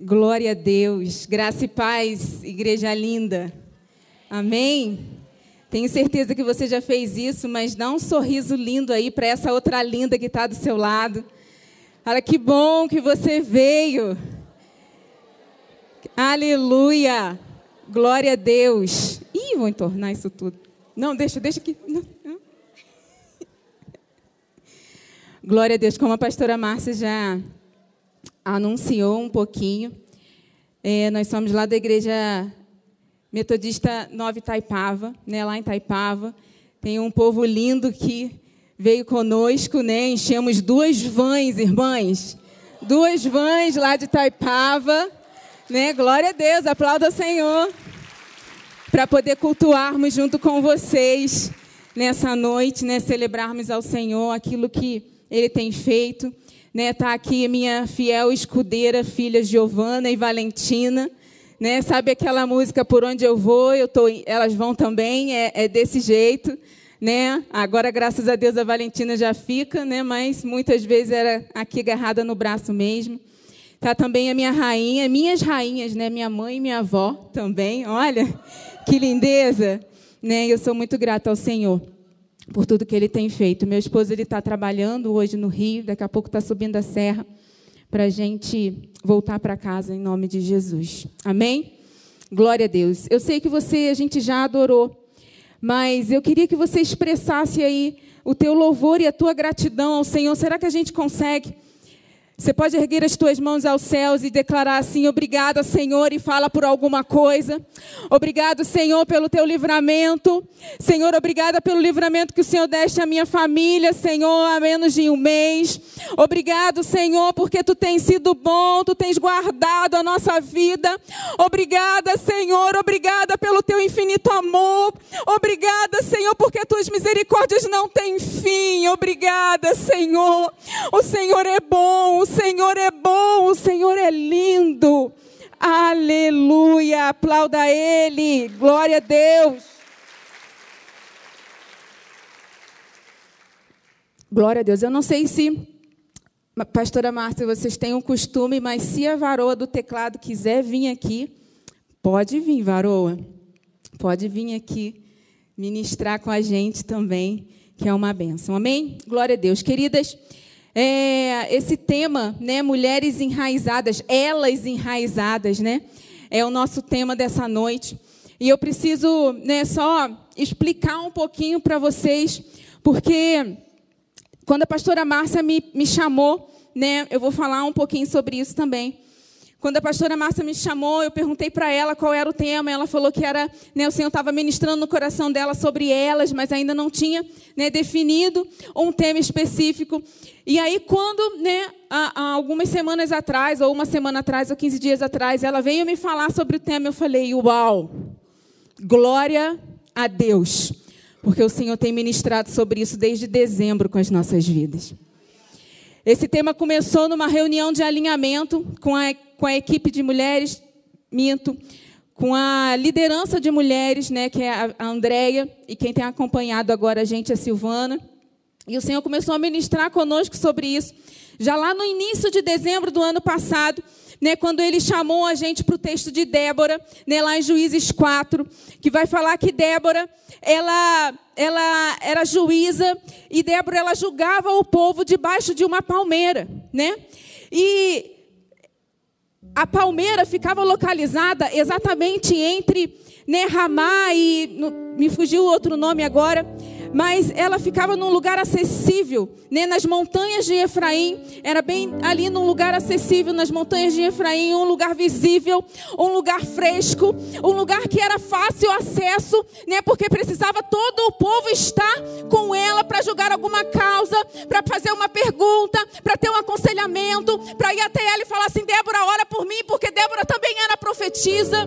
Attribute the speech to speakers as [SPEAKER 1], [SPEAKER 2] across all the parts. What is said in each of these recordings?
[SPEAKER 1] Glória a Deus, graça e paz, igreja linda, amém? Tenho certeza que você já fez isso, mas dá um sorriso lindo aí para essa outra linda que está do seu lado. Fala, que bom que você veio, aleluia, glória a Deus. Ih, vou entornar isso tudo. Não, deixa aqui. Não. Glória a Deus, como a pastora Márcia já anunciou um pouquinho. Nós somos lá da Igreja Metodista Nova Itaipava, né, lá em Itaipava. Tem um povo lindo que veio conosco, né, enchemos 2 vans, irmãs. 2 vans lá de Itaipava, né, glória a Deus, aplauda o Senhor, para poder cultuarmos junto com vocês nessa noite, né, celebrarmos ao Senhor aquilo que Ele tem feito. Né, tá aqui minha fiel escudeira, filha Giovana e Valentina, né, sabe aquela música Por Onde Eu Vou, elas vão também, é desse jeito, né, agora graças a Deus a Valentina já fica, né, mas muitas vezes era aqui agarrada no braço mesmo. Tá também a minha rainha, minhas rainhas, né, minha mãe e minha avó também, olha, que lindeza, né, eu sou muito grata ao Senhor por tudo que Ele tem feito. Meu esposo está trabalhando hoje no Rio, daqui a pouco está subindo a serra para a gente voltar para casa em nome de Jesus. Amém? Glória a Deus. Eu sei que a gente já adorou, mas eu queria que você expressasse aí o teu louvor e a tua gratidão ao Senhor. Será que a gente consegue? Você pode erguer as tuas mãos aos céus e declarar assim: obrigada, Senhor, e fala por alguma coisa. Obrigado, Senhor, pelo teu livramento. Senhor, obrigada pelo livramento que o Senhor deste à minha família, Senhor, há menos de um mês. Obrigado, Senhor, porque tu tens sido bom, tu tens guardado a nossa vida. Obrigada, Senhor, obrigada pelo teu infinito amor. Obrigada, Senhor, porque tuas misericórdias não têm fim. Obrigada, Senhor. O Senhor é bom. O Senhor é bom, o Senhor é lindo. Aleluia, aplauda Ele, glória a Deus. Glória a Deus. Eu não sei se, pastora Márcia, vocês têm um costume, mas se a varoa do teclado quiser vir aqui, pode vir, varoa. Pode vir aqui ministrar com a gente também, que é uma bênção. Amém? Glória a Deus. Queridas, esse tema, né, mulheres enraizadas, elas enraizadas, né, é o nosso tema dessa noite. E eu preciso, né, só explicar um pouquinho para vocês, porque quando a pastora Márcia me chamou, né, eu vou falar um pouquinho sobre isso também. Quando a pastora Márcia me chamou, eu perguntei para ela qual era o tema. Ela falou que era, né, o Senhor estava ministrando no coração dela sobre elas, mas ainda não tinha, né, definido um tema específico. E aí, quando, né, há algumas semanas atrás, ou uma semana atrás, ou 15 dias atrás, ela veio me falar sobre o tema, eu falei: uau, glória a Deus, porque o Senhor tem ministrado sobre isso desde dezembro com as nossas vidas. Esse tema começou numa reunião de alinhamento com a equipe de mulheres, com a liderança de mulheres, né, que é a Andréia, e quem tem acompanhado agora a gente é a Silvana. E o Senhor começou a ministrar conosco sobre isso, já lá no início de dezembro do ano passado, né, quando Ele chamou a gente para o texto de Débora, né, lá em Juízes 4, que vai falar que Débora, ela era juíza, e Débora, ela julgava o povo debaixo de uma palmeira, né? E a palmeira ficava localizada exatamente entre, né, Ramá e... me fugiu o outro nome agora, mas ela ficava num lugar acessível, né, nas montanhas de Efraim. Era bem ali num lugar acessível, nas montanhas de Efraim, um lugar visível, um lugar fresco, um lugar que era fácil acesso, né, porque precisava todo o povo estar com ela para julgar alguma causa, para fazer uma pergunta, para ter um aconselhamento, para ir até ela e falar assim: Débora, ora por mim, porque Débora também era profetisa.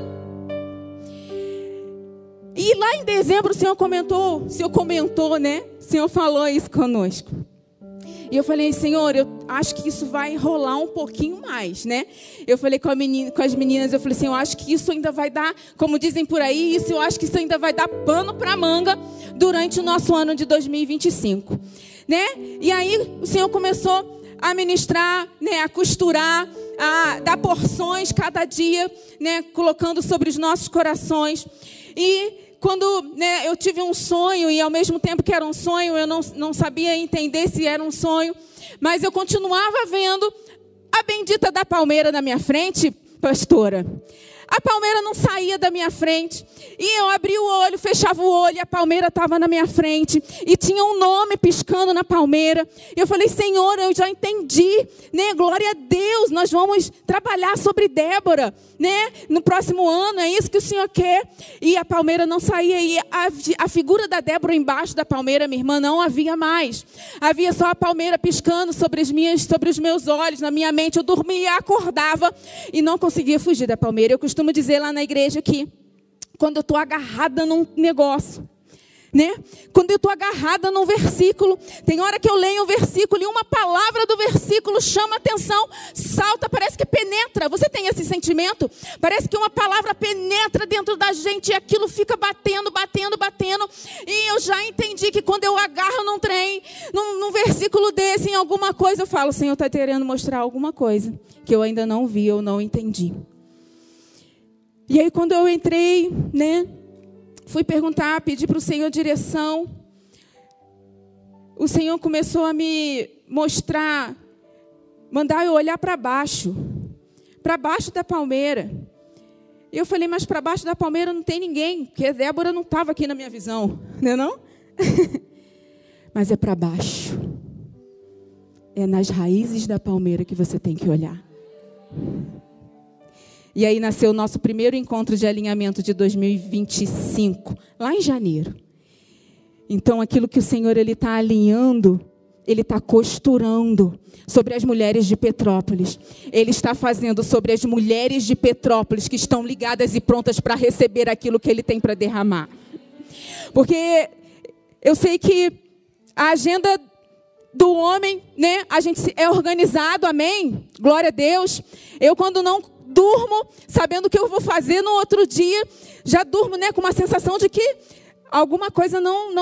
[SPEAKER 1] E lá em dezembro o Senhor comentou, né? O Senhor falou isso conosco. E eu falei: Senhor, eu acho que isso vai enrolar um pouquinho mais, né? Eu falei com as meninas, eu falei assim: eu acho que isso ainda vai dar, como dizem por aí, eu acho que isso ainda vai dar pano para manga durante o nosso ano de 2025, né? E aí o Senhor começou a ministrar, né, a costurar a dar porções cada dia, né, colocando sobre os nossos corações. E quando, né, eu tive um sonho, e ao mesmo tempo que era um sonho, eu não sabia entender se era um sonho, mas eu continuava vendo a bendita da palmeira na minha frente, pastora. A palmeira não saía da minha frente. E eu abria o olho, fechava o olho, e a palmeira estava na minha frente. E tinha um nome piscando na palmeira. E eu falei, Senhor, eu já entendi, né? Glória a Deus, nós vamos trabalhar sobre Débora, né? No próximo ano, é isso que o Senhor quer. E a palmeira não saía. E a figura da Débora embaixo da palmeira, minha irmã, não havia mais. Havia só a palmeira piscando sobre os meus olhos, na minha mente. Eu dormia, acordava e não conseguia fugir da palmeira. Eu costumo dizer lá na igreja que quando eu estou agarrada num negócio, né? Quando eu estou agarrada num versículo, tem hora que eu leio um versículo e uma palavra do versículo chama a atenção, salta, parece que penetra. Você tem esse sentimento? Parece que uma palavra penetra dentro da gente e aquilo fica batendo. E eu já entendi que quando eu agarro num trem, num versículo desse, em alguma coisa, eu falo, Senhor está querendo mostrar alguma coisa que eu ainda não vi, eu não entendi. E aí quando eu entrei, né, fui perguntar, pedi para o Senhor direção. O Senhor começou a me mostrar, mandar eu olhar para baixo da palmeira. E eu falei, mas para baixo da palmeira não tem ninguém, porque a Débora não estava aqui na minha visão, não é não? Mas é para baixo. É nas raízes da palmeira que você tem que olhar. E aí nasceu o nosso primeiro encontro de alinhamento de 2025, lá em janeiro. Então, aquilo que o Senhor está alinhando, Ele está costurando sobre as mulheres de Petrópolis. Ele está fazendo sobre as mulheres de Petrópolis que estão ligadas e prontas para receber aquilo que Ele tem para derramar. Porque eu sei que a agenda do homem, né? A gente é organizado, amém? Glória a Deus. Eu, quando não durmo, sabendo o que eu vou fazer no outro dia, já durmo, né, com uma sensação de que alguma coisa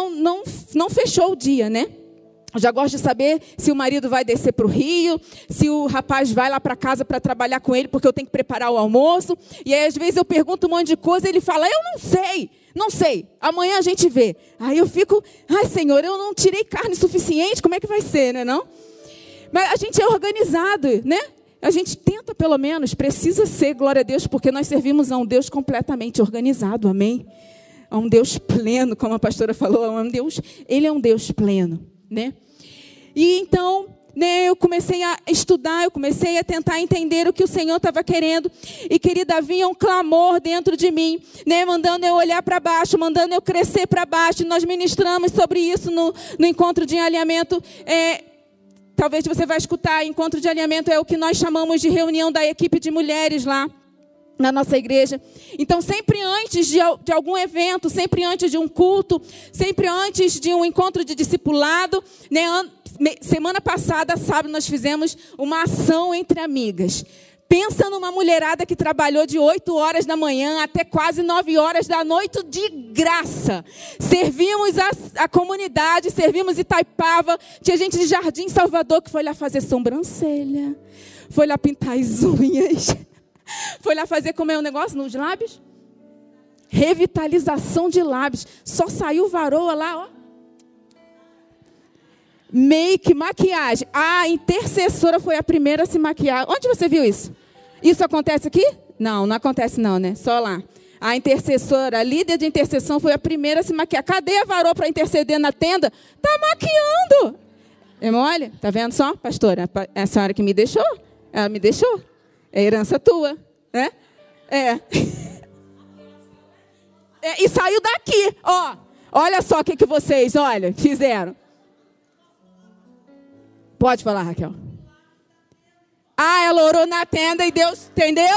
[SPEAKER 1] não fechou o dia, né? Eu já gosto de saber se o marido vai descer para o Rio, se o rapaz vai lá para casa para trabalhar com ele, porque eu tenho que preparar o almoço. E aí, às vezes, eu pergunto um monte de coisa e ele fala, eu não sei, amanhã a gente vê. Aí eu fico, ai, Senhor, eu não tirei carne suficiente, como é que vai ser, né, não? Mas a gente é organizado, né? A gente tenta, pelo menos, precisa ser, glória a Deus, porque nós servimos a um Deus completamente organizado, amém? A um Deus pleno, como a pastora falou, Ele é um Deus pleno, né? E então, né, eu comecei a estudar, eu comecei a tentar entender o que o Senhor estava querendo. E, querida, havia um clamor dentro de mim, né, mandando eu olhar para baixo, mandando eu crescer para baixo. E nós ministramos sobre isso no encontro de alinhamento. Talvez você vai escutar, encontro de alinhamento é o que nós chamamos de reunião da equipe de mulheres lá na nossa igreja. Então, sempre antes de algum evento, sempre antes de um culto, sempre antes de um encontro de discipulado, né? Semana passada, sábado, nós fizemos uma ação entre amigas. Pensa numa mulherada que trabalhou de 8 horas da manhã até quase 9 horas da noite de graça. Servimos a comunidade, servimos Itaipava. Tinha gente de Jardim Salvador que foi lá fazer sobrancelha, foi lá pintar as unhas, foi lá fazer, como é o negócio, nos lábios? Revitalização de lábios. Só saiu varoa lá, ó. Make, maquiagem. A intercessora foi a primeira a se maquiar. Onde você viu isso? Isso acontece aqui? Não acontece não, né? Só lá. A intercessora, a líder de intercessão foi a primeira a se maquiar. Cadê a varoa para interceder na tenda? Tá maquiando. Irmão, olha, tá vendo só, pastora? É a senhora que me deixou? Ela me deixou. É herança tua, né? E saiu daqui, ó. Olha só o que vocês, olha, fizeram. Pode falar, Raquel. Ela orou na tenda e Deus, entendeu?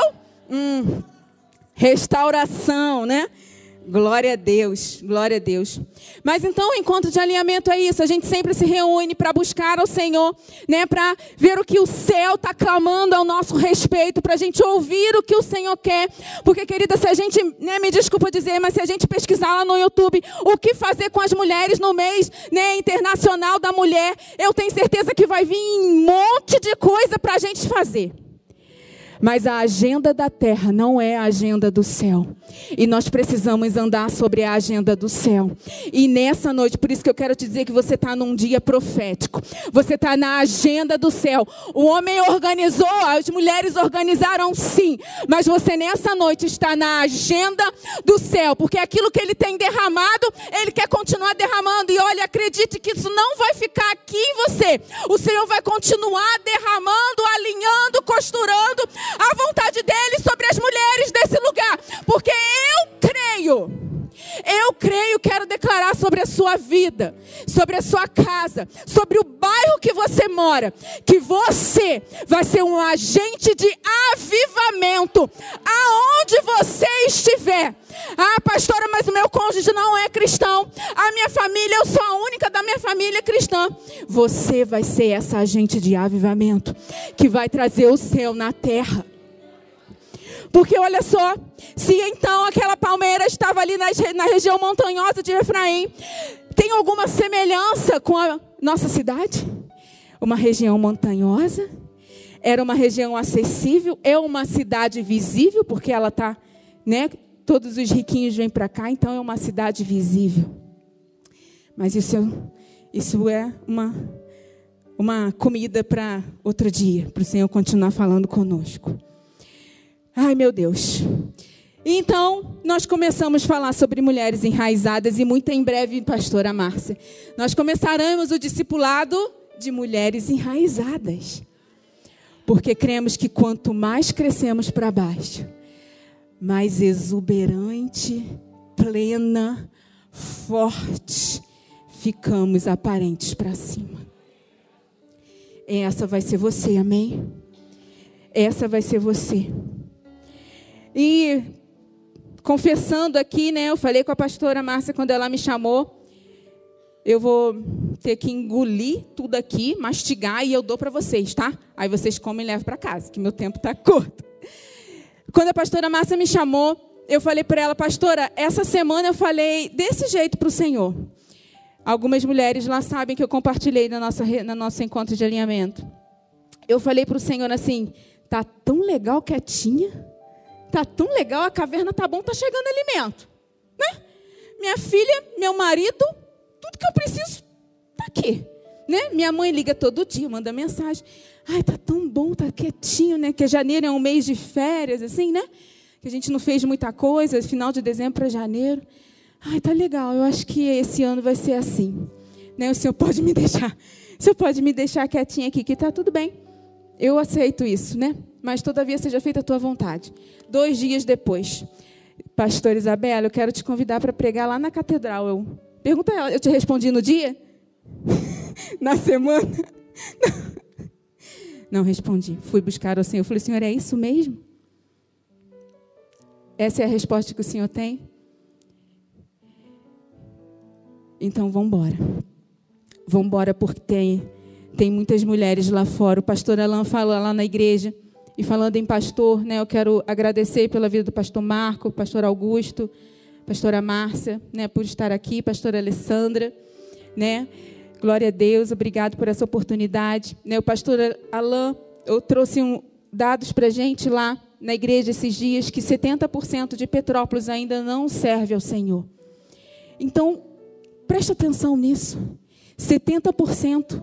[SPEAKER 1] Restauração, né? Glória a Deus, glória a Deus. Mas então o encontro de alinhamento é isso. A gente sempre se reúne para buscar ao Senhor, né? Para ver o que o céu está clamando ao nosso respeito, para a gente ouvir o que o Senhor quer. Porque, querida, se a gente, né, me desculpa dizer, mas se a gente pesquisar lá no YouTube o que fazer com as mulheres no mês, né, internacional da mulher, eu tenho certeza que vai vir um monte de coisa para a gente fazer. Mas a agenda da terra não é a agenda do céu. E nós precisamos andar sobre a agenda do céu. E nessa noite, por isso que eu quero te dizer que você está num dia profético. Você está na agenda do céu. O homem organizou, as mulheres organizaram sim. Mas você nessa noite está na agenda do céu. Porque aquilo que ele tem derramado, ele quer continuar derramando. E olha, acredite que isso não vai ficar aqui em você. O Senhor vai continuar derramando, alinhando, costurando a vontade dele sobre as mulheres desse lugar, porque eu creio, quero declarar sobre a sua vida, sobre a sua casa, sobre o bairro que você mora, que você vai ser um agente de avivamento, aonde você estiver. Ah, pastora, mas o meu cônjuge não é cristão, a minha família, eu sou a única da minha família cristã. Você vai ser essa agente de avivamento, que vai trazer o céu na terra. Porque olha só, se então aquela palmeira estava ali na região montanhosa de Efraim, tem alguma semelhança com a nossa cidade? Uma região montanhosa, era uma região acessível, é uma cidade visível, porque ela está, né? Todos os riquinhos vêm para cá, então é uma cidade visível. Mas isso é uma comida para outro dia, para o Senhor continuar falando conosco. Ai, meu Deus. Então, nós começamos a falar sobre mulheres enraizadas e muito em breve, pastora Márcia, nós começaremos o discipulado de mulheres enraizadas. Porque cremos que quanto mais crescemos para baixo, mais exuberante, plena, forte, ficamos aparentes para cima. Essa vai ser você, amém? Essa vai ser você. E confessando aqui, né, eu falei com a pastora Márcia quando ela me chamou, eu vou ter que engolir tudo aqui, mastigar e eu dou para vocês, tá? Aí vocês comem e levam para casa, que meu tempo está curto. Quando a pastora Márcia me chamou, eu falei para ela, pastora, essa semana eu falei desse jeito para o Senhor. Algumas mulheres lá sabem que eu compartilhei no nosso encontro de alinhamento. Eu falei para o Senhor assim, tá tão legal quietinha. Tá tão legal, a caverna tá bom, tá chegando alimento, né? Minha filha, meu marido, tudo que eu preciso tá aqui, né? Minha mãe liga todo dia, manda mensagem. Ai, tá tão bom, tá quietinho, né? Que janeiro é um mês de férias, assim, né? Que a gente não fez muita coisa, final de dezembro para janeiro. Ai, tá legal, eu acho que esse ano vai ser assim, né? O Senhor pode me deixar quietinha aqui, que tá tudo bem. Eu aceito isso, né? Mas todavia seja feita a tua vontade. 2 dias depois, pastor Isabela, eu quero te convidar para pregar lá na catedral. Pergunta ela, eu te respondi no dia? Na semana? Não respondi. Fui buscar o Senhor. Eu falei, Senhor, é isso mesmo? Essa é a resposta que o Senhor tem? Então, vamos embora. Vamos embora porque tem muitas mulheres lá fora. O pastor Alain fala lá na igreja. E falando em pastor, né, eu quero agradecer pela vida do pastor Marco, pastor Augusto, pastora Márcia, né, por estar aqui, pastora Alessandra, né? Glória a Deus, obrigado por essa oportunidade. Né, o pastor Alain, eu trouxe dados para a gente lá na igreja esses dias, que 70% de Petrópolis ainda não serve ao Senhor. Então, preste atenção nisso. 70%.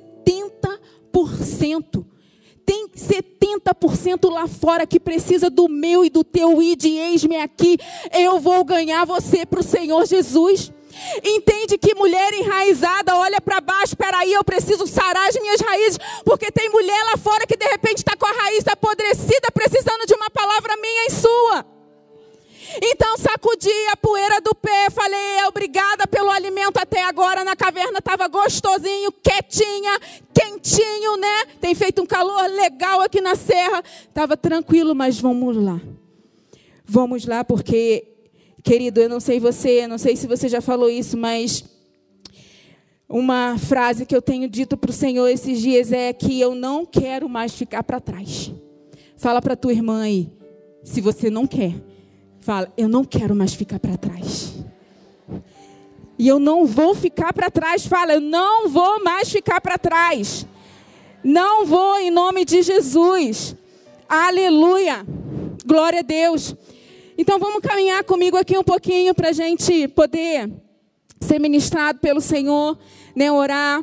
[SPEAKER 1] Tem 70% lá fora que precisa do meu e do teu ide, eis-me aqui. Eu vou ganhar você para o Senhor Jesus. Entende que mulher enraizada olha para baixo, espera aí, eu preciso sarar as minhas raízes, porque tem mulher lá fora que de repente está com a raiz apodrecida, precisando de uma palavra minha e sua. Então sacudi a poeira do pé, falei, obrigada pelo alimento até agora, na caverna estava gostosinho, quietinha, quentinho, né? Tem feito um calor legal aqui na serra, estava tranquilo, mas vamos lá. Vamos lá porque, querido, eu não sei se você já falou isso, mas uma frase que eu tenho dito para o Senhor esses dias é que eu não quero mais ficar para trás. Fala para a tua irmã aí, se você não quer. Fala, eu não quero mais ficar para trás. E eu não vou ficar para trás. Fala, eu não vou mais ficar para trás. Não vou em nome de Jesus. Aleluia! Glória a Deus! Então vamos caminhar comigo aqui um pouquinho para a gente poder ser ministrado pelo Senhor, né, orar.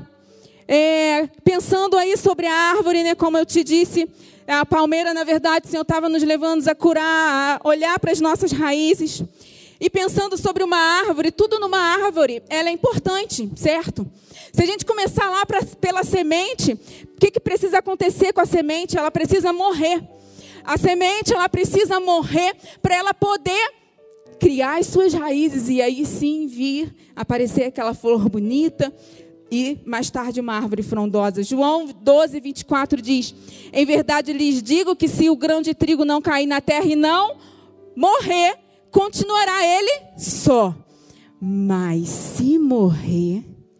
[SPEAKER 1] Pensando aí sobre a árvore, né, como eu te disse, a palmeira, na verdade, o Senhor estava nos levando a curar, a olhar para as nossas raízes. E pensando sobre uma árvore, tudo numa árvore, ela é importante, certo? Se a gente começar lá pela semente, o que precisa acontecer com a semente? Ela precisa morrer. A semente, ela precisa morrer para ela poder criar as suas raízes e aí sim vir aparecer aquela flor bonita e mais tarde uma árvore frondosa. João 12, 24 diz: em verdade lhes digo que se o grão de trigo não cair na terra e não morrer, continuará ele só. Mas se morrer,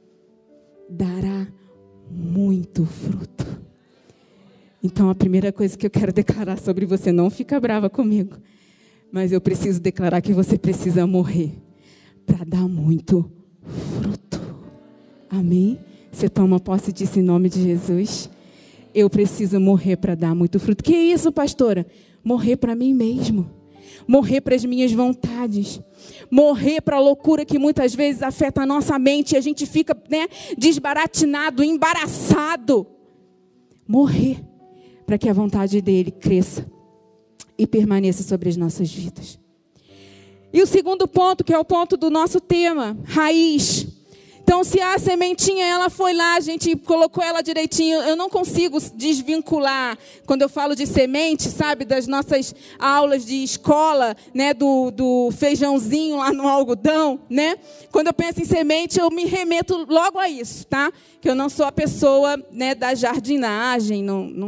[SPEAKER 1] dará muito fruto. Então a primeira coisa que eu quero declarar sobre você, não fica brava comigo, mas eu preciso declarar que você precisa morrer para dar muito fruto. Amém? Você toma posse disso em nome de Jesus? Eu preciso morrer para dar muito fruto. Que isso, pastora? Morrer para mim mesmo. Morrer para as minhas vontades. Morrer para a loucura que muitas vezes afeta a nossa mente e a gente fica, né, desbaratinado, embaraçado. Morrer para que a vontade dele cresça e permaneça sobre as nossas vidas. E o segundo ponto, que é o ponto do nosso tema, raiz. Então, se a sementinha, ela foi lá, a gente colocou ela direitinho. Eu não consigo desvincular, quando eu falo de semente, sabe, das nossas aulas de escola, né, do feijãozinho lá no algodão, né? Quando eu penso em semente, eu me remeto logo a isso, tá? Que eu não sou a pessoa, né, da jardinagem,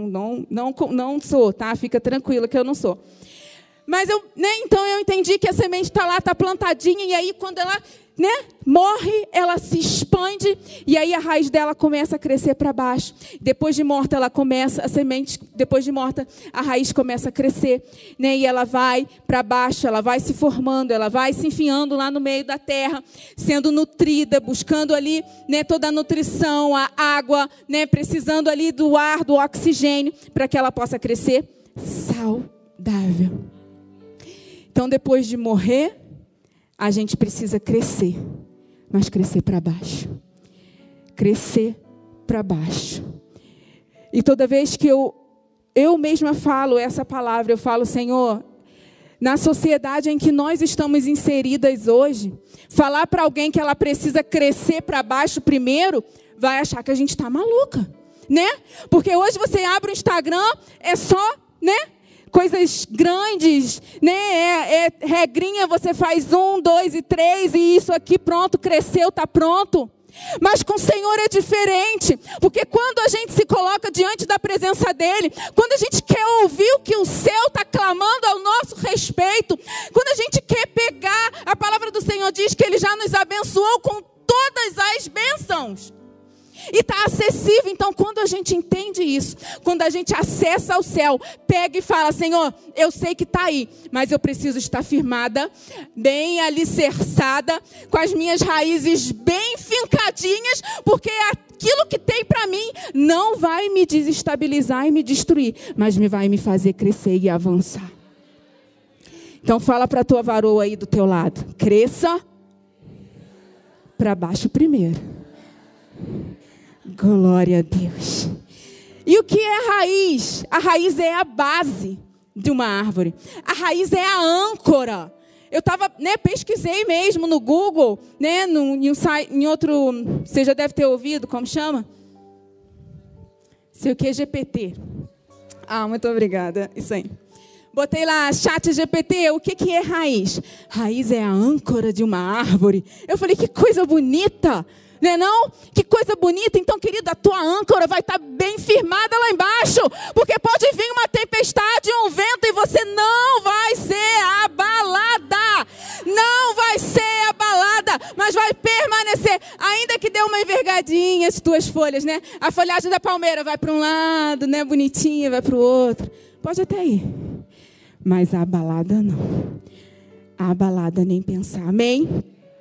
[SPEAKER 1] não sou, tá? Fica tranquila que eu não sou. Mas então eu entendi que a semente está lá, está plantadinha, e aí quando ela, né, morre, ela se expande, e aí a raiz dela começa a crescer para baixo. Depois de morta, depois de morta, a raiz começa a crescer, né, e ela vai para baixo, ela vai se formando, ela vai se enfiando lá no meio da terra, sendo nutrida, buscando ali, né, toda a nutrição, a água, né, precisando ali do ar, do oxigênio, para que ela possa crescer saudável. Então, depois de morrer, a gente precisa crescer, mas crescer para baixo. Crescer para baixo. E toda vez que eu mesma falo essa palavra, eu falo, Senhor, na sociedade em que nós estamos inseridas hoje, falar para alguém que ela precisa crescer para baixo primeiro, vai achar que a gente está maluca, né? Porque hoje você abre o Instagram, é só, né, coisas grandes, né? Regrinha, você faz 1, 2 e 3 e isso aqui pronto, cresceu, está pronto. Mas com o Senhor é diferente, porque quando a gente se coloca diante da presença dEle, quando a gente quer ouvir o que o céu está clamando ao nosso respeito, quando a gente quer pegar, a palavra do Senhor diz que Ele já nos abençoou com todas as bênçãos. E está acessível. Então quando a gente entende isso, quando a gente acessa ao céu, pega e fala, Senhor, eu sei que está aí, mas eu preciso estar firmada, bem alicerçada, com as minhas raízes bem fincadinhas, porque aquilo que tem para mim não vai me desestabilizar e me destruir, mas vai me fazer crescer e avançar. Então fala para a tua varoa aí do teu lado, cresça para baixo primeiro. Glória a Deus. E o que é raiz? A raiz é a base de uma árvore. A raiz é a âncora. Eu estava, né, pesquisei mesmo no Google, né, em outro, você já deve ter ouvido, como chama? Sei o que, GPT. Muito obrigada, isso aí. Botei lá, chat GPT, o que é raiz? Raiz é a âncora de uma árvore. Eu falei, que coisa bonita. Não é não? Que coisa bonita. Então, querida, a tua âncora vai estar bem firmada lá embaixo. Porque pode vir uma tempestade, um vento, e você não vai ser abalada. Não vai ser abalada, mas vai permanecer. Ainda que dê uma envergadinha as tuas folhas, né? A folhagem da palmeira vai para um lado, né? Bonitinha, vai para o outro. Pode até ir. Mas a abalada não. A abalada nem pensar. Amém?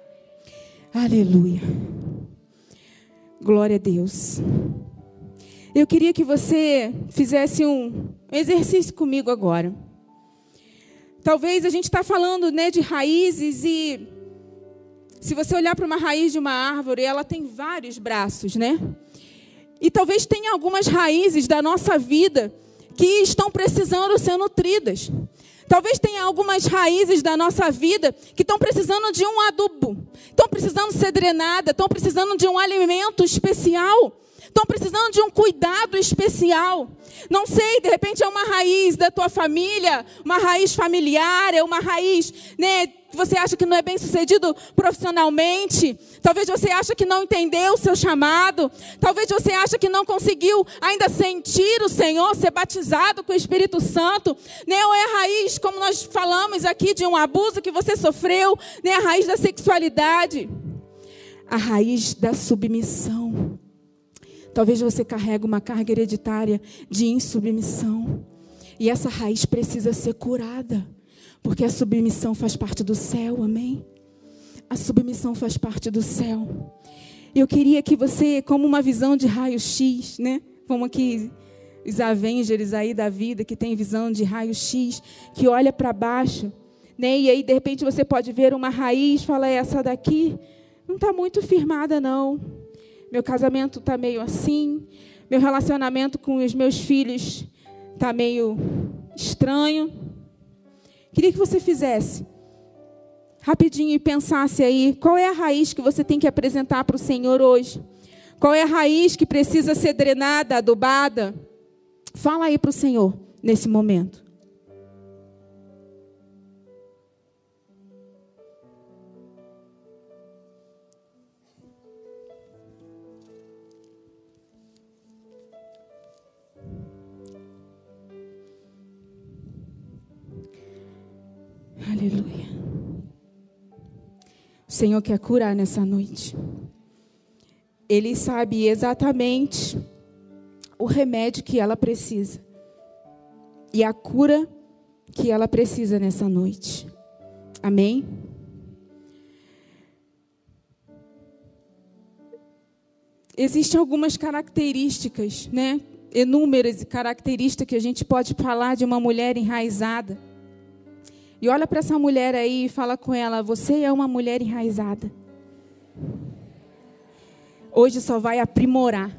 [SPEAKER 1] Aleluia. Glória a Deus. Eu queria que você fizesse um exercício comigo agora. Talvez a gente está falando, né, de raízes, e se você olhar para uma raiz de uma árvore, ela tem vários braços, né? E talvez tenha algumas raízes da nossa vida que estão precisando ser nutridas. Talvez tenha algumas raízes da nossa vida que estão precisando de um adubo, estão precisando ser drenadas, estão precisando de um alimento especial, estão precisando de um cuidado especial. Não sei, de repente é uma raiz da tua família, uma raiz familiar, é uma raiz, né, que você acha que não é bem sucedido profissionalmente. Talvez você ache que não entendeu o seu chamado. Talvez você ache que não conseguiu ainda sentir o Senhor, ser batizado com o Espírito Santo, né? Ou é a raiz, como nós falamos aqui, de um abuso que você sofreu, né? A raiz da sexualidade, a raiz da submissão. Talvez você carregue uma carga hereditária de insubmissão. E essa raiz precisa ser curada. Porque a submissão faz parte do céu, amém? A submissão faz parte do céu. Eu queria que você, como uma visão de raio-x, né? Como aqui os Avengers aí da vida, que tem visão de raio-x, que olha para baixo, né? E aí, de repente, você pode ver uma raiz, fala, essa daqui não está muito firmada, não. Meu casamento está meio assim. Meu relacionamento com os meus filhos está meio estranho. Queria que você fizesse rapidinho e pensasse aí, qual é a raiz que você tem que apresentar para o Senhor hoje? Qual é a raiz que precisa ser drenada, adubada? Fala aí para o Senhor nesse momento. Aleluia. O Senhor quer curar nessa noite. Ele sabe exatamente o remédio que ela precisa. E a cura que ela precisa nessa noite. Amém? Existem algumas características, né? Inúmeras características que a gente pode falar de uma mulher enraizada. E olha para essa mulher aí e fala com ela, você é uma mulher enraizada. Hoje só vai aprimorar.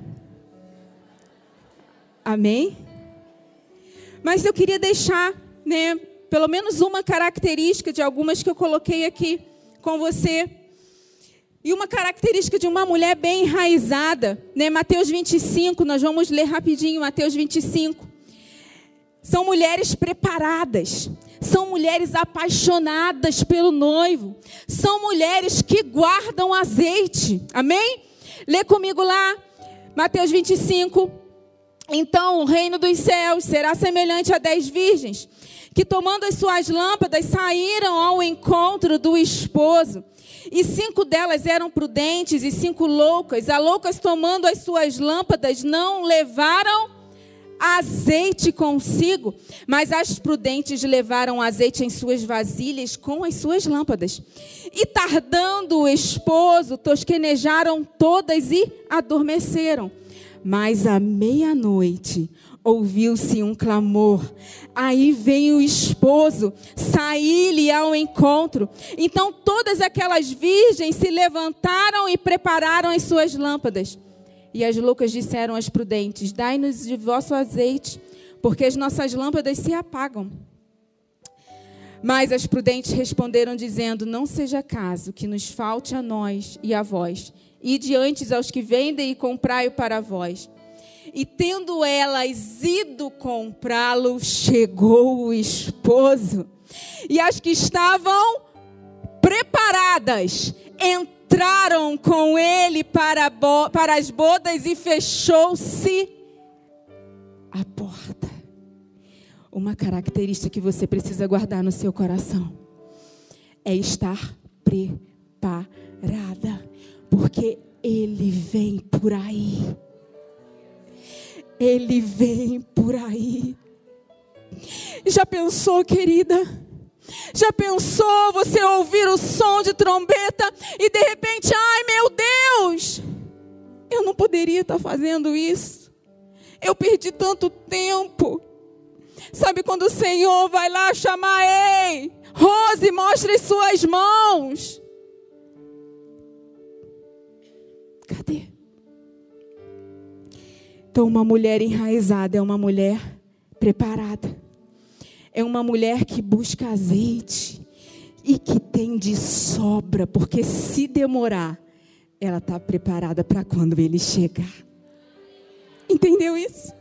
[SPEAKER 1] Amém? Mas eu queria deixar, né, pelo menos uma característica de algumas que eu coloquei aqui com você. E uma característica de uma mulher bem enraizada, né? Mateus 25, nós vamos ler rapidinho, Mateus 25. São mulheres preparadas, são mulheres apaixonadas pelo noivo, são mulheres que guardam azeite, amém? Lê comigo lá, Mateus 25. Então o reino dos céus será semelhante a 10 virgens, que tomando as suas lâmpadas saíram ao encontro do esposo. E 5 delas eram prudentes e 5 loucas. As loucas, tomando as suas lâmpadas, não levaram azeite consigo, mas as prudentes levaram azeite em suas vasilhas com as suas lâmpadas. E tardando o esposo, tosquenejaram todas e adormeceram. Mas à meia-noite ouviu-se um clamor. Aí vem o esposo, saí-lhe ao encontro. Então todas aquelas virgens se levantaram e prepararam as suas lâmpadas. E as loucas disseram às prudentes, dai-nos de vosso azeite, porque as nossas lâmpadas se apagam. Mas as prudentes responderam dizendo, não seja caso que nos falte a nós e a vós, e diante aos que vendem e comprai-o para vós. E tendo elas ido comprá-lo, chegou o esposo. E as que estavam preparadas entraram com ele para as bodas e fechou-se a porta. Uma característica que você precisa guardar no seu coração é estar preparada, porque ele vem por aí. Ele vem por aí. Já pensou, querida? Já pensou você ouvir o som de trombeta e de repente, ai meu Deus, eu não poderia estar fazendo isso. Eu perdi tanto tempo. Sabe quando o Senhor vai lá chamar, ei, Rose, mostre suas mãos. Cadê? Então, uma mulher enraizada é uma mulher preparada. É uma mulher que busca azeite e que tem de sobra, porque se demorar, ela está preparada para quando ele chegar. Entendeu isso?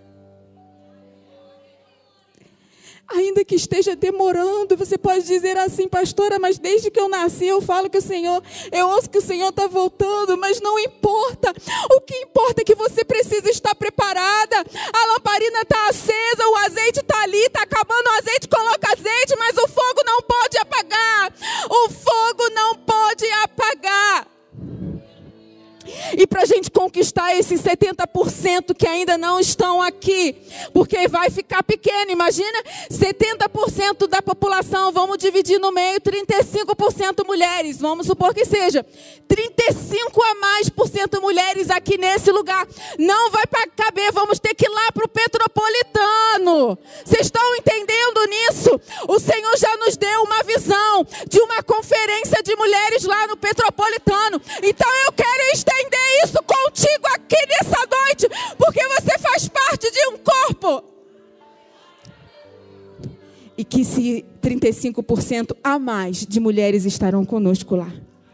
[SPEAKER 1] Ainda que esteja demorando, você pode dizer assim, pastora, mas desde que eu nasci eu falo que eu ouço que o Senhor está voltando, mas não importa. O que importa é que você precisa estar preparada. A lamparina está acesa, o azeite está ali, está acabando o azeite, coloca azeite, mas o fogo não pode apagar. O fogo não pode apagar. E para a gente conquistar esses 70% que ainda não estão aqui, porque vai ficar pequeno, imagina, 70% da população, vamos dividir no meio, 35% mulheres, vamos supor que seja, 35 a mais por cento mulheres aqui nesse lugar, não vai caber, vamos ter que ir lá para o Petropolitano. Vocês estão entendendo nisso? O Senhor já nos deu uma visão de uma conferência de mulheres lá no Petropolitano, então eu quero estender isso contigo aqui nessa noite, porque você faz parte de um corpo. E que se 35% a mais de mulheres estarão conosco lá.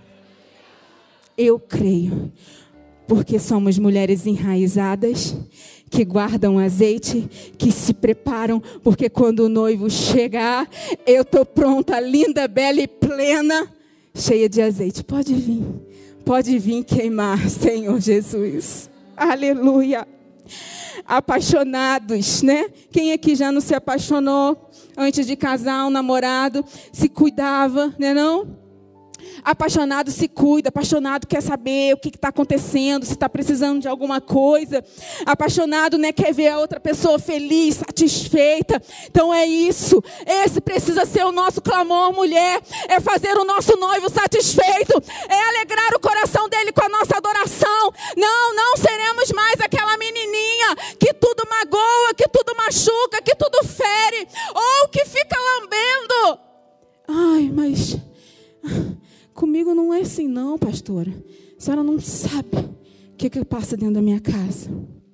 [SPEAKER 1] Eu creio, porque somos mulheres enraizadas, que guardam azeite, que se preparam, porque quando o noivo chegar, eu estou pronta, linda, bela e plena, cheia de azeite. Pode vir queimar, Senhor Jesus. Aleluia. Apaixonados, né? Quem aqui já não se apaixonou antes de casar, um namorado, se cuidava, né não? Apaixonado se cuida, apaixonado quer saber o que está acontecendo, se está precisando de alguma coisa. Apaixonado, né, quer ver a outra pessoa feliz, satisfeita. Então é isso. Esse precisa ser o nosso clamor, mulher. É fazer o nosso noivo satisfeito. É alegrar o coração dele com a nossa adoração. Não seremos mais aquela menininha que tudo magoa, que tudo machuca, que tudo fere. Ou que fica lambendo. Ai, mas... comigo não é assim não, pastora. A senhora não sabe o que passa dentro da minha casa.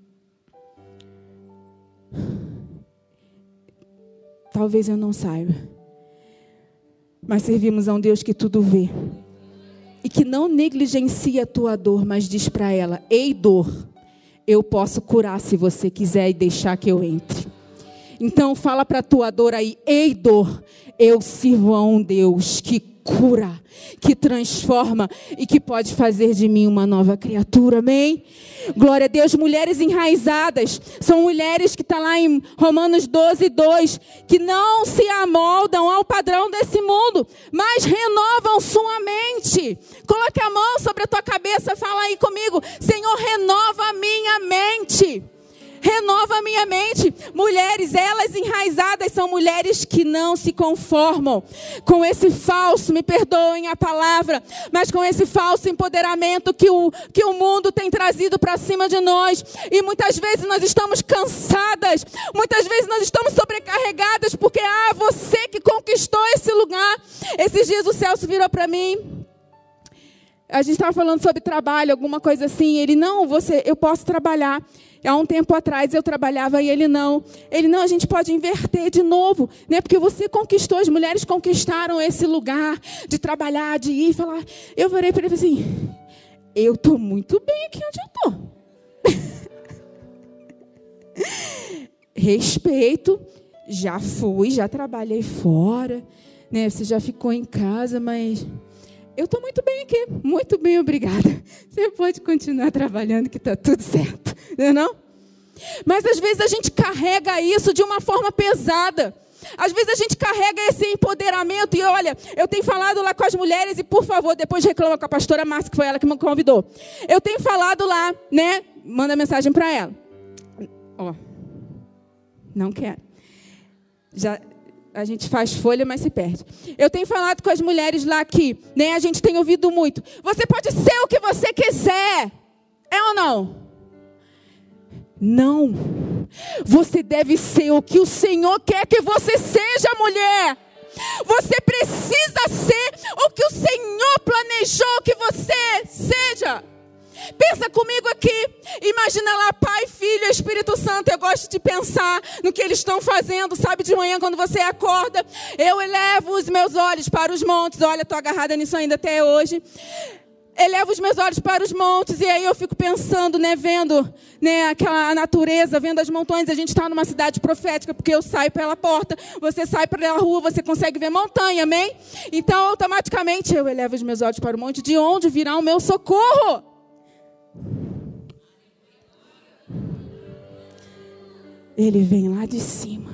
[SPEAKER 1] Talvez eu não saiba. Mas servimos a um Deus que tudo vê. E que não negligencia a tua dor, mas diz para ela, ei dor, eu posso curar se você quiser e deixar que eu entre. Então fala para a tua dor aí, ei dor, eu sirvo a um Deus que cura, que transforma e que pode fazer de mim uma nova criatura, amém? Glória a Deus. Mulheres enraizadas são mulheres que está lá em Romanos 12:2, que não se amoldam ao padrão desse mundo, mas renovam sua mente. Coloque a mão sobre a tua cabeça, fala aí comigo, Senhor, renova a minha mente. Renova a minha mente. Mulheres, elas enraizadas são mulheres que não se conformam com esse falso, me perdoem a palavra, mas com esse falso empoderamento que o mundo tem trazido para cima de nós. E muitas vezes nós estamos cansadas, muitas vezes nós estamos sobrecarregadas, porque você que conquistou esse lugar. Esses dias o Celso virou para mim, a gente estava falando sobre trabalho, alguma coisa assim. Ele, não, eu posso trabalhar. Há um tempo atrás eu trabalhava e ele não. Ele, não, a gente pode inverter de novo, né? Porque você conquistou, as mulheres conquistaram esse lugar de trabalhar, de ir, falar. Eu virei para ele assim, eu estou muito bem aqui onde eu estou. Respeito, já fui, já trabalhei fora, né? Você já ficou em casa, mas... eu estou muito bem aqui, muito bem, obrigada. Você pode continuar trabalhando que está tudo certo, não? Mas às vezes a gente carrega isso de uma forma pesada. Às vezes a gente carrega esse empoderamento e olha, eu tenho falado lá com as mulheres e por favor, depois reclama com a pastora Márcia, que foi ela que me convidou. Eu tenho falado lá, né? Manda mensagem para ela. Ó, não quero. Já... a gente faz folha, mas se perde. Eu tenho falado com as mulheres lá que, né, a gente tem ouvido muito. Você pode ser o que você quiser. É ou não? Não. Você deve ser o que o Senhor quer que você seja, mulher. Você precisa ser o que o Senhor planejou que você seja. Pensa comigo aqui, imagina lá Pai, Filho e Espírito Santo. Eu gosto de pensar no que eles estão fazendo, sabe, de manhã quando você acorda. Eu elevo os meus olhos para os montes. Olha, estou agarrada nisso ainda até hoje. Elevo os meus olhos para os montes e aí eu fico pensando, vendo, aquela natureza, vendo as montanhas. A gente está numa cidade profética, porque eu saio pela porta, você sai pela rua, você consegue ver montanha, amém? Então, automaticamente, eu elevo os meus olhos para o monte, de onde virá o meu socorro? Ele vem lá de cima.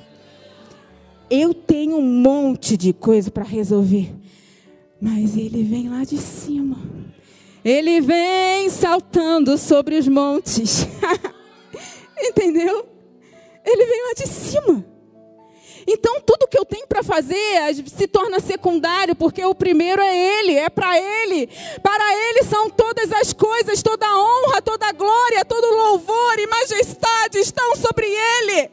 [SPEAKER 1] Eu tenho um monte de coisa para resolver, mas ele vem lá de cima. Ele vem saltando sobre os montes. Entendeu? Ele vem lá de cima. Então tudo que eu tenho para fazer se torna secundário, porque o primeiro é Ele, é para Ele. Para Ele são todas as coisas, toda a honra, toda a glória, todo louvor e majestade estão sobre Ele.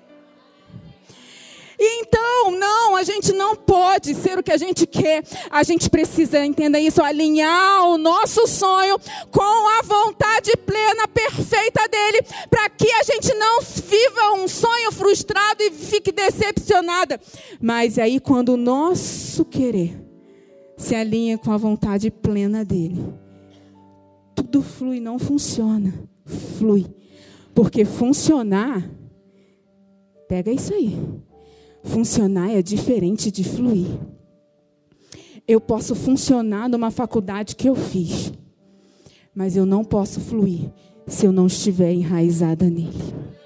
[SPEAKER 1] E então, não, a gente não pode ser o que a gente quer. A gente precisa, entenda isso, alinhar o nosso sonho com a vontade plena, perfeita dele, para que a gente não viva um sonho frustrado e fique decepcionada. Mas aí, quando o nosso querer se alinha com a vontade plena dele, tudo flui, não funciona. Flui. Porque funcionar, pega isso aí. Funcionar é diferente de fluir. Eu posso funcionar numa faculdade que eu fiz, mas eu não posso fluir se eu não estiver enraizada nele.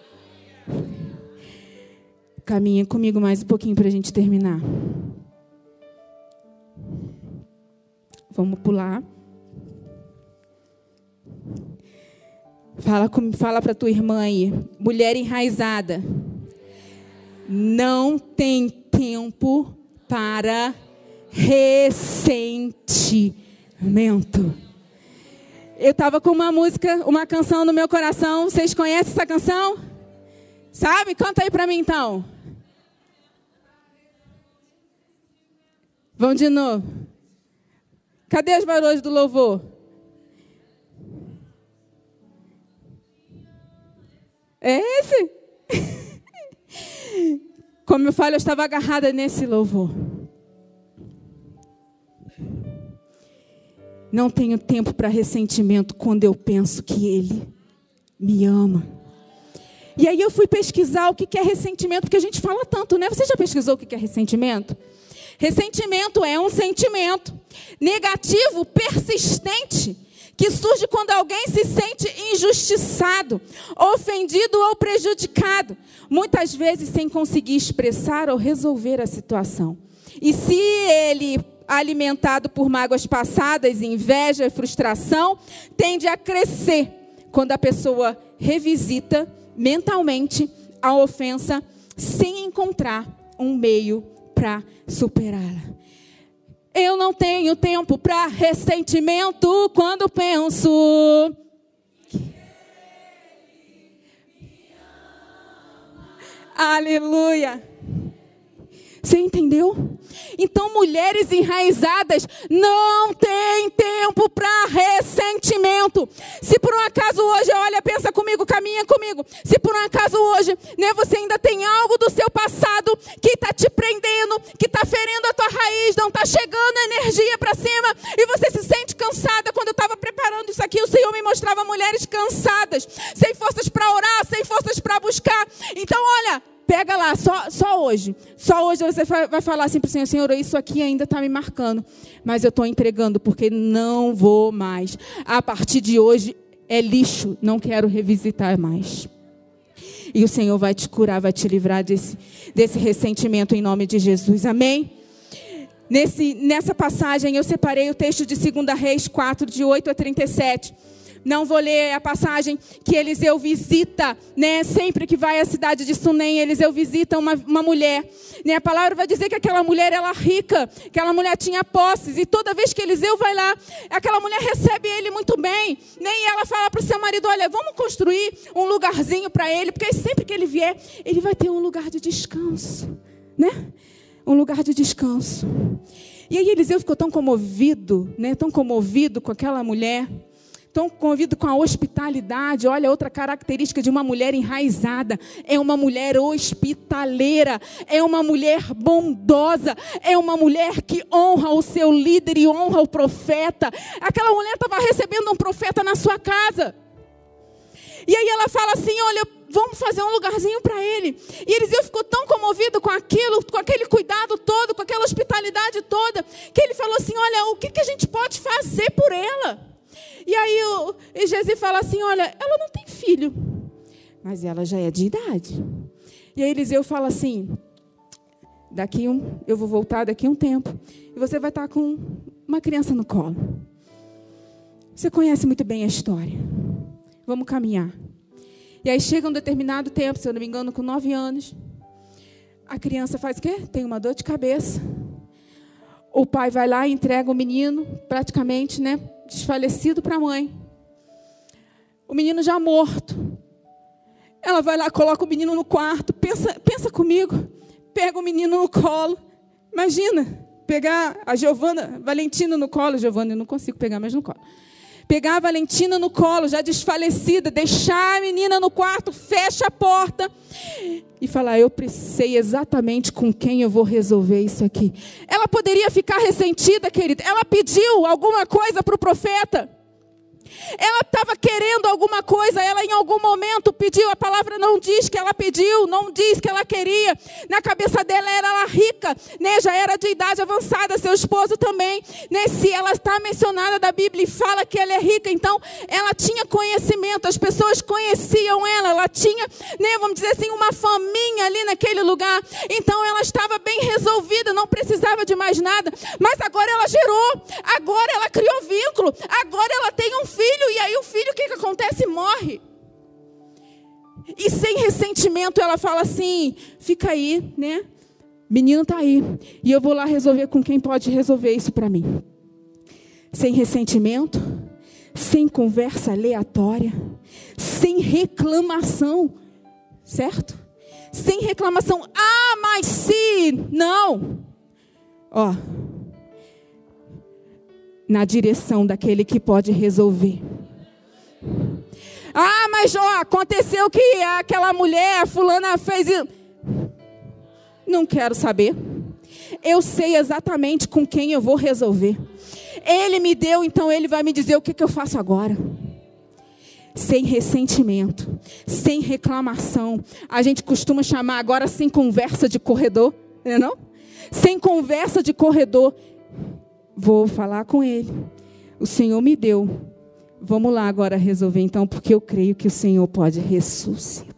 [SPEAKER 1] Caminha comigo mais um pouquinho para a gente terminar. Vamos pular. Fala para tua irmã aí, mulher enraizada. Não tem tempo para ressentimento. Eu estava com uma canção no meu coração. Vocês conhecem essa canção? Sabe? Canta aí para mim então. Vamos de novo. Cadê os varões do louvor? É esse? Como eu falo, eu estava agarrada nesse louvor. Não tenho tempo para ressentimento quando eu penso que Ele me ama. E aí eu fui pesquisar o que é ressentimento, porque a gente fala tanto, né? Você já pesquisou o que é ressentimento? Ressentimento é um sentimento negativo, persistente, que surge quando alguém se sente injustiçado, ofendido ou prejudicado, muitas vezes sem conseguir expressar ou resolver a situação. E se ele, alimentado por mágoas passadas, inveja e frustração, tende a crescer quando a pessoa revisita mentalmente a ofensa sem encontrar um meio para superá-la. Eu não tenho tempo para ressentimento quando penso que Ele me ama. Aleluia. Você entendeu? Então, mulheres enraizadas não têm tempo para ressentimento. Se por um acaso hoje, olha, pensa comigo, caminha comigo. Se por um acaso hoje, você ainda tem algo do seu passado que está te prendendo, que está ferindo a tua raiz, não está chegando energia para cima, e você se sente cansada. Quando eu estava preparando isso aqui, o Senhor me mostrava mulheres cansadas, sem forças para orar, sem forças para buscar. Então, olha, pega lá, só hoje. Só hoje você vai falar assim para o Senhor: Senhor, isso aqui ainda está me marcando, mas eu estou entregando porque não vou mais. A partir de hoje é lixo, não quero revisitar mais. E o Senhor vai te curar, vai te livrar desse ressentimento em nome de Jesus. Amém? Nessa passagem eu separei o texto de 2 Reis 4, de 8 a 37. Não vou ler a passagem que Eliseu visita, né? Sempre que vai à cidade de Sunem, Eliseu visita uma mulher. Né? A palavra vai dizer que aquela mulher era rica, que aquela mulher tinha posses. E toda vez que Eliseu vai lá, aquela mulher recebe ele muito bem. Né? E ela fala para o seu marido, olha, vamos construir um lugarzinho para ele, porque sempre que ele vier, ele vai ter um lugar de descanso. Né? Um lugar de descanso. E aí Eliseu ficou tão comovido, né? Tão comovido com aquela mulher. Tão comovido com a hospitalidade. Olha, outra característica de uma mulher enraizada. É uma mulher hospitaleira. É uma mulher bondosa. É uma mulher que honra o seu líder e honra o profeta. Aquela mulher estava recebendo um profeta na sua casa. E aí ela fala assim, olha, vamos fazer um lugarzinho para ele. E Eliseu ficou tão comovido com aquilo, com aquele cuidado todo, com aquela hospitalidade toda, que ele falou assim, olha, o que a gente pode fazer por ela? E aí o Gezi fala assim, olha, ela não tem filho, mas ela já é de idade. E aí Eliseu fala assim, eu vou voltar daqui a um tempo, e você vai estar com uma criança no colo. Você conhece muito bem a história. Vamos caminhar. E aí chega um determinado tempo, se eu não me engano, com 9 anos, a criança faz o quê? Tem uma dor de cabeça. O pai vai lá e entrega o menino, praticamente, né, desfalecido para a mãe. O menino já morto. Ela vai lá, coloca o menino no quarto. Pensa comigo. Pega o menino no colo. Imagina, pegar a Valentina no colo. Giovana, eu não consigo pegar mais no colo. Pegar a Valentina no colo, já desfalecida, deixar a menina no quarto, fecha a porta e falar, eu sei exatamente com quem eu vou resolver isso aqui. Ela poderia ficar ressentida, querida. Ela pediu alguma coisa para o profeta. Ela estava querendo alguma coisa, ela em algum momento pediu, a palavra não diz que ela pediu, não diz que ela queria. Na cabeça dela era ela rica, né? Já era de idade avançada, seu esposo também. Né? Se ela está mencionada da Bíblia e fala que ela é rica, então ela tinha conhecimento, as pessoas conheciam ela tinha, né, vamos dizer assim, uma faminha ali naquele lugar. Então ela estava bem resolvida, não precisava de mais nada. Mas agora ela gerou, agora ela criou vínculo, agora ela tem um filho, e aí o filho, o que acontece? Morre. E sem ressentimento ela fala assim, fica aí, né? Menino está aí, e eu vou lá resolver com quem pode resolver isso para mim. Sem ressentimento, sem conversa aleatória, sem reclamação, certo? Sem reclamação, mas se, não. Na direção daquele que pode resolver. Mas aconteceu que aquela mulher, a fulana fez isso. Não quero saber. Eu sei exatamente com quem eu vou resolver. Ele me deu, então ele vai me dizer o que eu faço agora. Sem ressentimento, sem reclamação. A gente costuma chamar agora sem conversa de corredor, não? Sem conversa de corredor. Vou falar com ele. O Senhor me deu. Vamos lá agora resolver então, porque eu creio que o Senhor pode ressuscitar.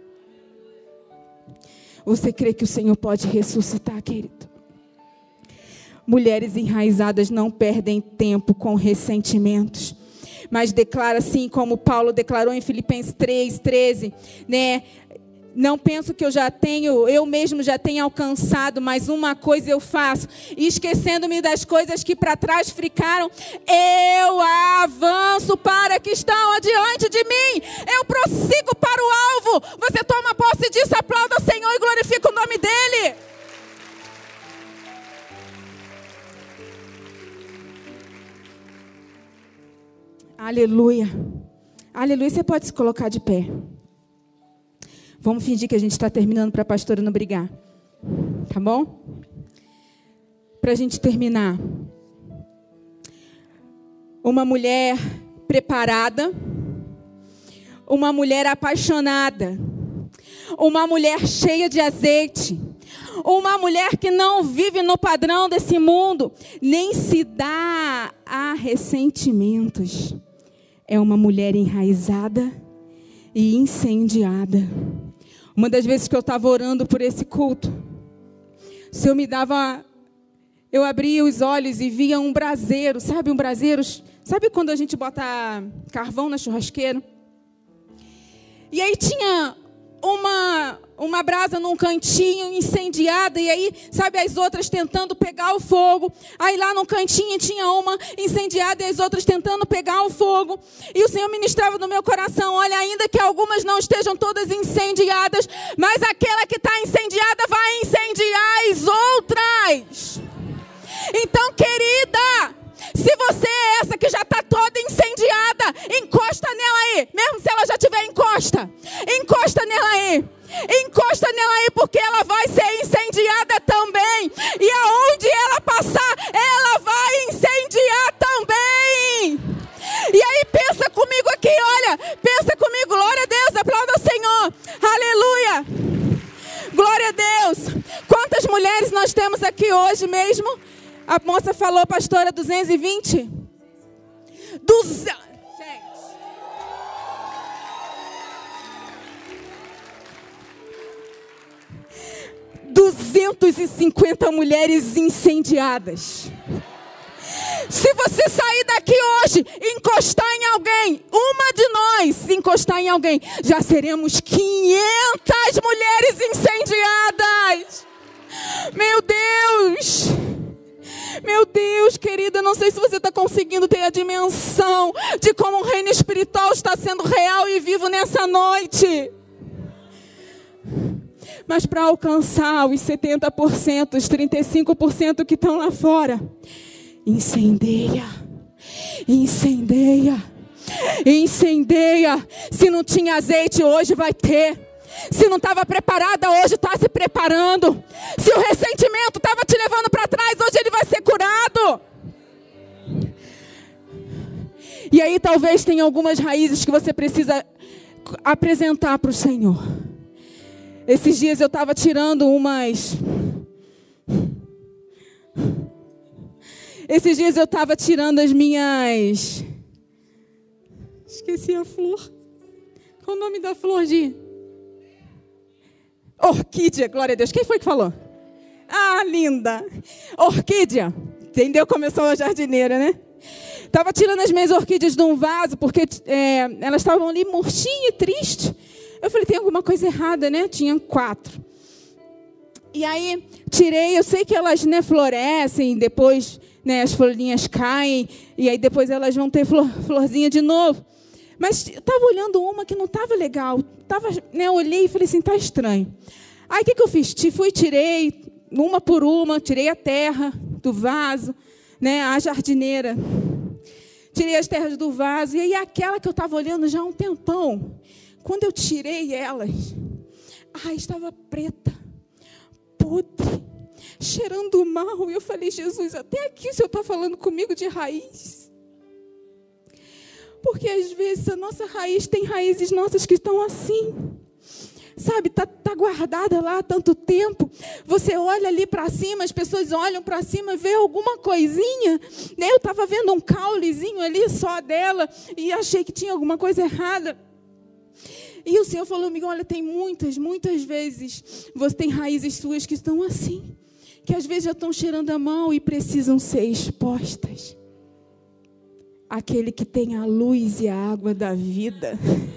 [SPEAKER 1] Você crê que o Senhor pode ressuscitar, querido? Mulheres enraizadas não perdem tempo com ressentimentos, mas declara assim, como Paulo declarou em Filipenses 3:13, né? Não penso que eu mesmo já tenho alcançado, mas uma coisa eu faço, esquecendo-me das coisas que para trás ficaram, eu avanço para que estão adiante de mim, eu prossigo para o alvo. Você toma posse disso, aplauda o Senhor e glorifica o nome dEle. Aleluia, aleluia. Você pode se colocar de pé. Vamos fingir que a gente está terminando para a pastora não brigar. Tá bom? Para a gente terminar. Uma mulher preparada. Uma mulher apaixonada. Uma mulher cheia de azeite. Uma mulher que não vive no padrão desse mundo. Nem se dá a ressentimentos. É uma mulher enraizada e incendiada. Uma das vezes que eu estava orando por esse culto, o Senhor eu abria os olhos e via um braseiro, sabe, um braseiro Sabe quando a gente bota carvão na churrasqueira? E aí tinha uma brasa num cantinho incendiada, e aí, sabe, as outras tentando pegar o fogo. Aí lá no cantinho tinha uma incendiada e as outras tentando pegar o fogo. E o Senhor ministrava no meu coração: olha, ainda que algumas não estejam todas incendiadas, mas aquela que está incendiada vai incendiar as outras. Então, querida, se você é essa que já está toda incendiada, encosta nela aí. Mesmo se ela já tiver encosta nela aí. Encosta nela aí, porque ela vai ser incendiada também. E aonde ela passar, ela vai incendiar também. E aí pensa comigo aqui, olha. Pensa comigo, glória a Deus, aplauda o Senhor. Aleluia. Glória a Deus. Quantas mulheres nós temos aqui hoje mesmo? A moça falou, pastora, 220? 250 mulheres incendiadas. Se você sair daqui hoje, encostar em alguém, uma de nós encostar em alguém, já seremos 500 mulheres incendiadas. Meu Deus! Meu Deus, querida, não sei se você está conseguindo ter a dimensão de como o reino espiritual está sendo real e vivo nessa noite. Mas para alcançar os 70%, os 35% que estão lá fora, incendeia. Se não tinha azeite, hoje vai ter. Se não estava preparada, hoje está se preparando. Se o ressentimento estava te levando para trás, hoje ele vai ser curado. E aí talvez tenha algumas raízes que você precisa apresentar para o Senhor. Esses dias eu estava tirando as minhas... Esqueci a flor. Qual o nome da flor, Gi? Orquídea, glória a Deus. Quem foi que falou? Ah, linda. Orquídea. Entendeu? Começou a jardineira, né? Estava tirando as minhas orquídeas de um vaso, porque elas estavam ali murchinhas e tristes. Eu falei, tem alguma coisa errada, né? Tinha 4. E aí, tirei. Eu sei que elas, né, florescem, depois, né, as folhinhas caem, e aí depois elas vão ter florzinha de novo. Mas eu estava olhando uma que não estava legal. Eu olhei e falei assim, está estranho. Aí o que eu fiz? Tirei uma por uma, tirei a terra do vaso, né, a jardineira. Tirei as terras do vaso. E aí aquela que eu estava olhando já há um tempão, quando eu tirei elas, estava preta, podre, cheirando mal. E eu falei, Jesus, até aqui o Senhor está falando comigo de raiz. Porque às vezes a nossa raiz tem raízes nossas que estão assim. Sabe, está guardada lá há tanto tempo. Você olha ali para cima, as pessoas olham para cima, vê alguma coisinha. Eu estava vendo um caulezinho ali só dela e achei que tinha alguma coisa errada. E o Senhor falou comigo, olha, tem muitas vezes você tem raízes suas que estão assim. Que às vezes já estão cheirando a mal e precisam ser expostas. Aquele que tem a luz e a água da vida.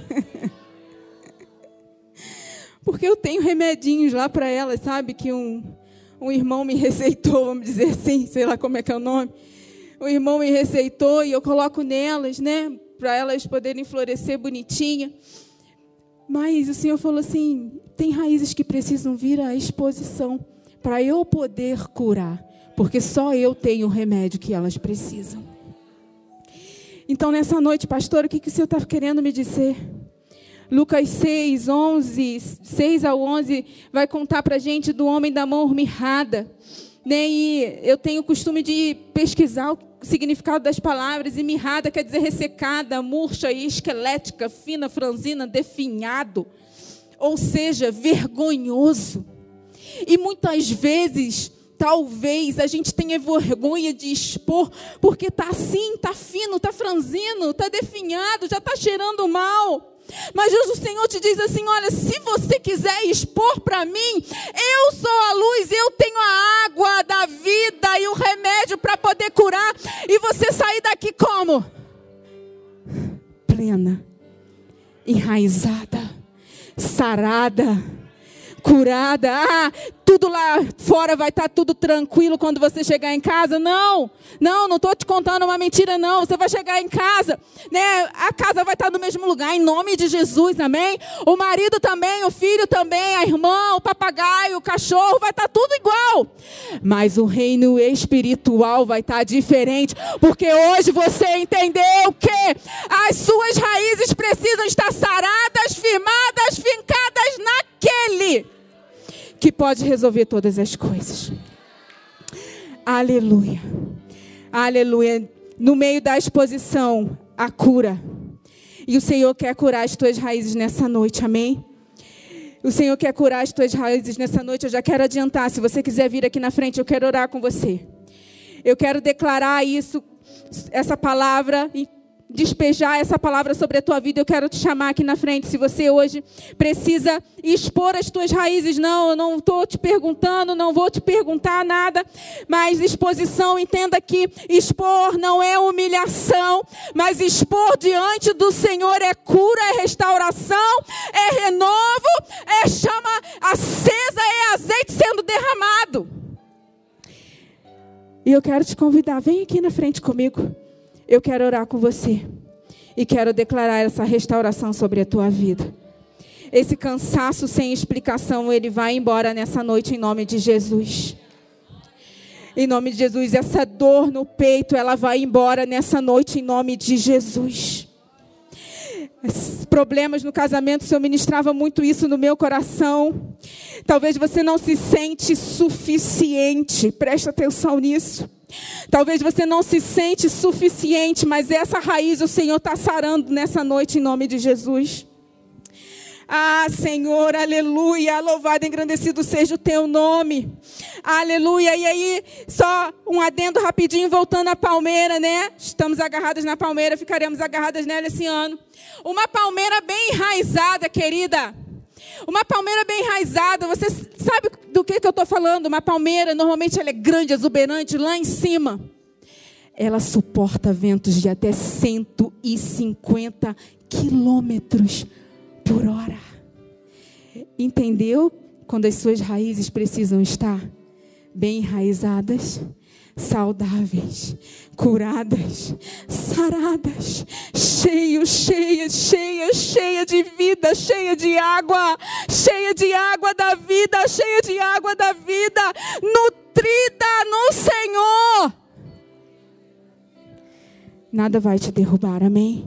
[SPEAKER 1] Porque eu tenho remedinhos lá para elas, sabe? Que um irmão me receitou, vamos dizer assim, sei lá como é que é o nome. O irmão me receitou e eu coloco nelas, né? Para elas poderem florescer bonitinha. Mas o Senhor falou assim, tem raízes que precisam vir à exposição para eu poder curar. Porque só eu tenho o remédio que elas precisam. Então, nessa noite, pastor, o que o Senhor está querendo me dizer? Lucas 6 ao 11, vai contar para a gente do homem da mão mirrada. Né? E eu tenho o costume de pesquisar o significado das palavras. E mirrada quer dizer ressecada, murcha e esquelética, fina, franzina, definhado. Ou seja, vergonhoso. E muitas vezes... Talvez a gente tenha vergonha de expor, porque está assim, está fino, está franzino, está definhado, já está cheirando mal. Mas o Senhor te diz assim, olha, se você quiser expor para mim, eu sou a luz, eu tenho a água da vida e o remédio para poder curar. E você sair daqui como? plena, enraizada, sarada, curada. Tudo lá fora vai estar tudo tranquilo quando você chegar em casa. Não estou te contando uma mentira, não. Você vai chegar em casa, né? A casa vai estar no mesmo lugar, em nome de Jesus, amém? O marido também, o filho também, a irmã, o papagaio, o cachorro, vai estar tudo igual. Mas o reino espiritual vai estar diferente, porque hoje você entendeu que as suas raízes precisam estar saradas, firmadas, fincadas naquele que pode resolver todas as coisas. Aleluia. Aleluia. No meio da exposição, a cura. E o Senhor quer curar as tuas raízes nessa noite, amém? O Senhor quer curar as tuas raízes nessa noite. Eu já quero adiantar, se você quiser vir aqui na frente, eu quero orar com você. Eu quero declarar isso, essa palavra, despejar essa palavra sobre a tua vida. Eu quero te chamar aqui na frente. Se você hoje precisa expor as tuas raízes, eu não estou te perguntando, não vou te perguntar nada, mas exposição, entenda que expor não é humilhação, mas expor diante do Senhor é cura, é restauração, é renovo, é chama acesa, é azeite sendo derramado. E eu quero te convidar, vem aqui na frente comigo. Eu quero orar com você e quero declarar essa restauração sobre a tua vida. Esse cansaço sem explicação, ele vai embora nessa noite em nome de Jesus. Em nome de Jesus, essa dor no peito, ela vai embora nessa noite em nome de Jesus. Esses problemas no casamento, o Senhor ministrava muito isso no meu coração. Talvez você não se sente suficiente, preste atenção nisso. Talvez você não se sente suficiente, mas essa raiz o Senhor está sarando nessa noite em nome de Jesus. Ah, Senhor, aleluia, louvado e engrandecido seja o teu nome. Aleluia. E aí, só um adendo rapidinho, voltando à palmeira, né? Estamos agarradas na palmeira, ficaremos agarradas nela esse ano. Uma palmeira bem enraizada, querida. Uma palmeira bem enraizada, você sabe do que eu estou falando? Uma palmeira, normalmente ela é grande, exuberante, lá em cima. Ela suporta ventos de até 150 quilômetros por hora. Entendeu? Quando as suas raízes precisam estar bem enraizadas, saudáveis, curadas, saradas, cheias de vida, cheia de água da vida, cheia de água da vida, nutrida no Senhor. Nada vai te derrubar, amém?